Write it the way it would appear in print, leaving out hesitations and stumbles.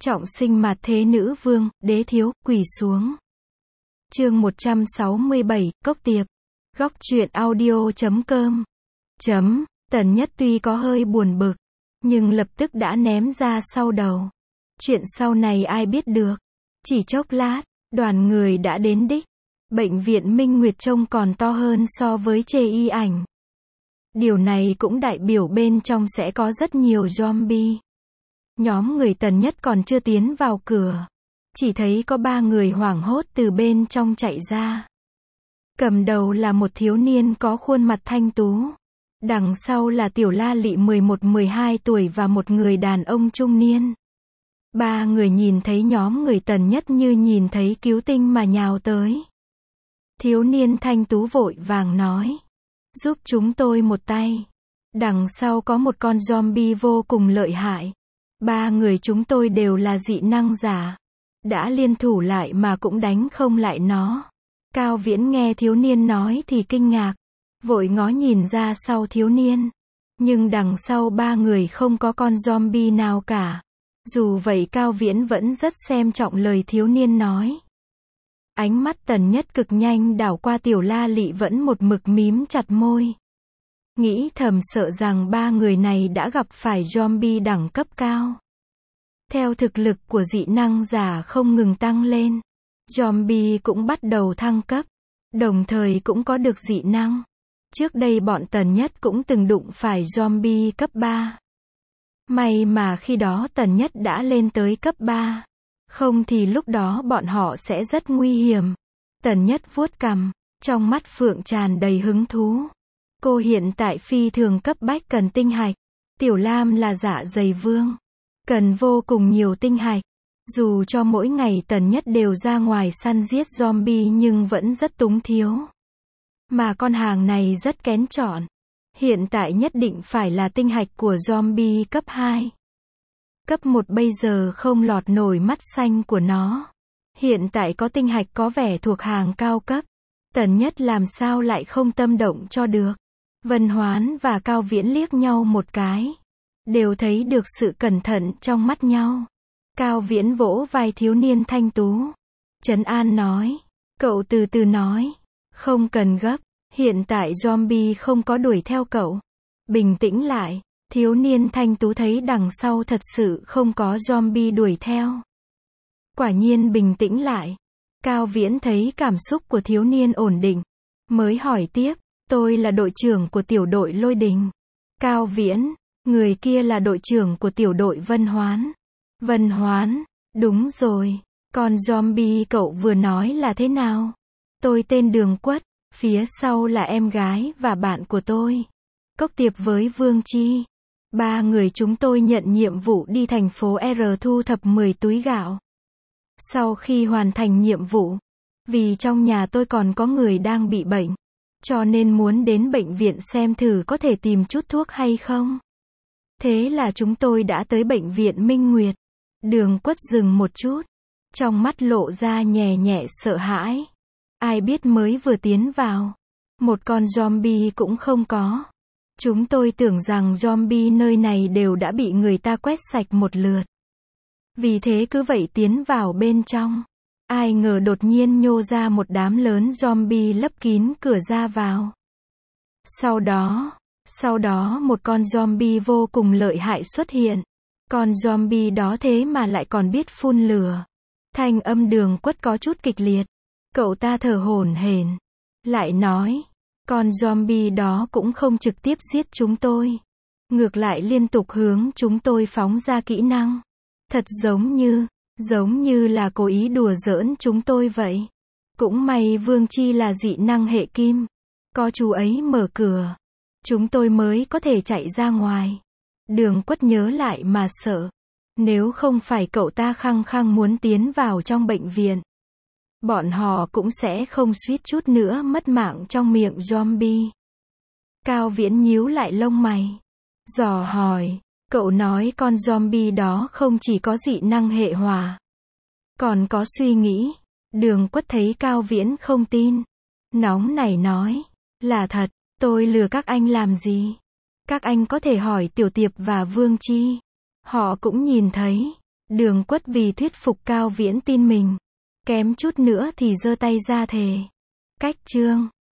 Trọng sinh mạt thế nữ vương, đế thiếu, quỳ xuống. Chương 167, Cốc Tiệp. Góc truyện audio.com. Tần Nhất tuy có hơi buồn bực, nhưng lập tức đã ném ra sau đầu. Chuyện sau này ai biết được. Chỉ chốc lát, đoàn người đã đến đích. Bệnh viện Minh Nguyệt trông còn to hơn so với chê y ảnh. Điều này cũng đại biểu bên trong sẽ có rất nhiều zombie. Nhóm người Tần Nhất còn chưa tiến vào cửa. Chỉ thấy có 3 người hoảng hốt từ bên trong chạy ra. Cầm đầu là một thiếu niên có khuôn mặt thanh tú. Đằng sau là tiểu la lị 11-12 tuổi và một người đàn ông trung niên. 3 người nhìn thấy nhóm người Tần Nhất như nhìn thấy cứu tinh mà nhào tới. Thiếu niên thanh tú vội vàng nói. Giúp chúng tôi một tay. Đằng sau có một con zombie vô cùng lợi hại. 3 người chúng tôi đều là dị năng giả. Đã liên thủ lại mà cũng đánh không lại nó. Cao Viễn nghe thiếu niên nói thì kinh ngạc. Vội ngó nhìn ra sau thiếu niên. Nhưng đằng sau 3 người không có con zombie nào cả. Dù vậy Cao Viễn vẫn rất xem trọng lời thiếu niên nói. Ánh mắt Tần Nhất cực nhanh đảo qua tiểu la lị vẫn một mực mím chặt môi. Nghĩ thầm sợ rằng 3 người này đã gặp phải zombie đẳng cấp cao. Theo thực lực của dị năng giả không ngừng tăng lên, zombie cũng bắt đầu thăng cấp, đồng thời cũng có được dị năng. Trước đây bọn Tần Nhất cũng từng đụng phải zombie cấp 3. May mà khi đó Tần Nhất đã lên tới cấp 3. Không thì lúc đó bọn họ sẽ rất nguy hiểm. Tần Nhất vuốt cằm, trong mắt Phượng tràn đầy hứng thú. Cô hiện tại phi thường cấp bách cần tinh hạch. Tiểu Lam là dạ dày vương. Cần vô cùng nhiều tinh hạch. Dù cho mỗi ngày Tần Nhất đều ra ngoài săn giết zombie nhưng vẫn rất túng thiếu. Mà con hàng này rất kén chọn. Hiện tại nhất định phải là tinh hạch của zombie cấp 2. Cấp 1 bây giờ không lọt nổi mắt xanh của nó. Hiện tại có tinh hạch có vẻ thuộc hàng cao cấp. Tần Nhất làm sao lại không tâm động cho được. Vân Hoán và Cao Viễn liếc nhau một cái. Đều thấy được sự cẩn thận trong mắt nhau. Cao Viễn vỗ vai thiếu niên thanh tú. Trấn an nói. Cậu từ từ nói. Không cần gấp. Hiện tại zombie không có đuổi theo cậu. Bình tĩnh lại. Thiếu niên thanh tú thấy đằng sau thật sự không có zombie đuổi theo. Quả nhiên bình tĩnh lại. Cao Viễn thấy cảm xúc của thiếu niên ổn định. Mới hỏi tiếp. Tôi là đội trưởng của tiểu đội Lôi Đình. Cao Viễn. Người kia là đội trưởng của tiểu đội Vân Hoán. Vân Hoán. Đúng rồi. Còn zombie cậu vừa nói là thế nào? Tôi tên Đường Quất. Phía sau là em gái và bạn của tôi. Cốc Tiệp với Vương Chi. 3 người chúng tôi nhận nhiệm vụ đi thành phố R thu thập 10 túi gạo. Sau khi hoàn thành nhiệm vụ, vì trong nhà tôi còn có người đang bị bệnh, cho nên muốn đến bệnh viện xem thử có thể tìm chút thuốc hay không. Thế là chúng tôi đã tới bệnh viện Minh Nguyệt. Đường Quất dừng một chút, trong mắt lộ ra nhẹ nhẹ sợ hãi. Ai biết mới vừa tiến vào, một con zombie cũng không có. Chúng tôi tưởng rằng zombie nơi này đều đã bị người ta quét sạch một lượt. Vì thế cứ vậy tiến vào bên trong. Ai ngờ đột nhiên nhô ra một đám lớn zombie lấp kín cửa ra vào. Sau đó một con zombie vô cùng lợi hại xuất hiện. Con zombie đó thế mà lại còn biết phun lửa. Thanh âm Đường Quất có chút kịch liệt. Cậu ta thở hổn hển, lại nói. Con zombie đó cũng không trực tiếp giết chúng tôi. Ngược lại liên tục hướng chúng tôi phóng ra kỹ năng. Thật giống như là cố ý đùa giỡn chúng tôi vậy. Cũng may Vương Chi là dị năng hệ kim. Có chú ấy mở cửa. Chúng tôi mới có thể chạy ra ngoài. Đường Quất nhớ lại mà sợ. Nếu không phải cậu ta khăng khăng muốn tiến vào trong bệnh viện, bọn họ cũng sẽ không suýt chút nữa mất mạng trong miệng zombie. Cao Viễn nhíu lại lông mày. Dò hỏi. Cậu nói con zombie đó không chỉ có dị năng hệ hỏa, còn có suy nghĩ. Đường Quất thấy Cao Viễn không tin. Nóng nảy nói. Là thật, tôi lừa các anh làm gì? Các anh có thể hỏi Tiểu Tiệp và Vương Chi. Họ cũng nhìn thấy. Đường Quất vì thuyết phục Cao Viễn tin mình, kém chút nữa thì giơ tay ra thề. Cách chương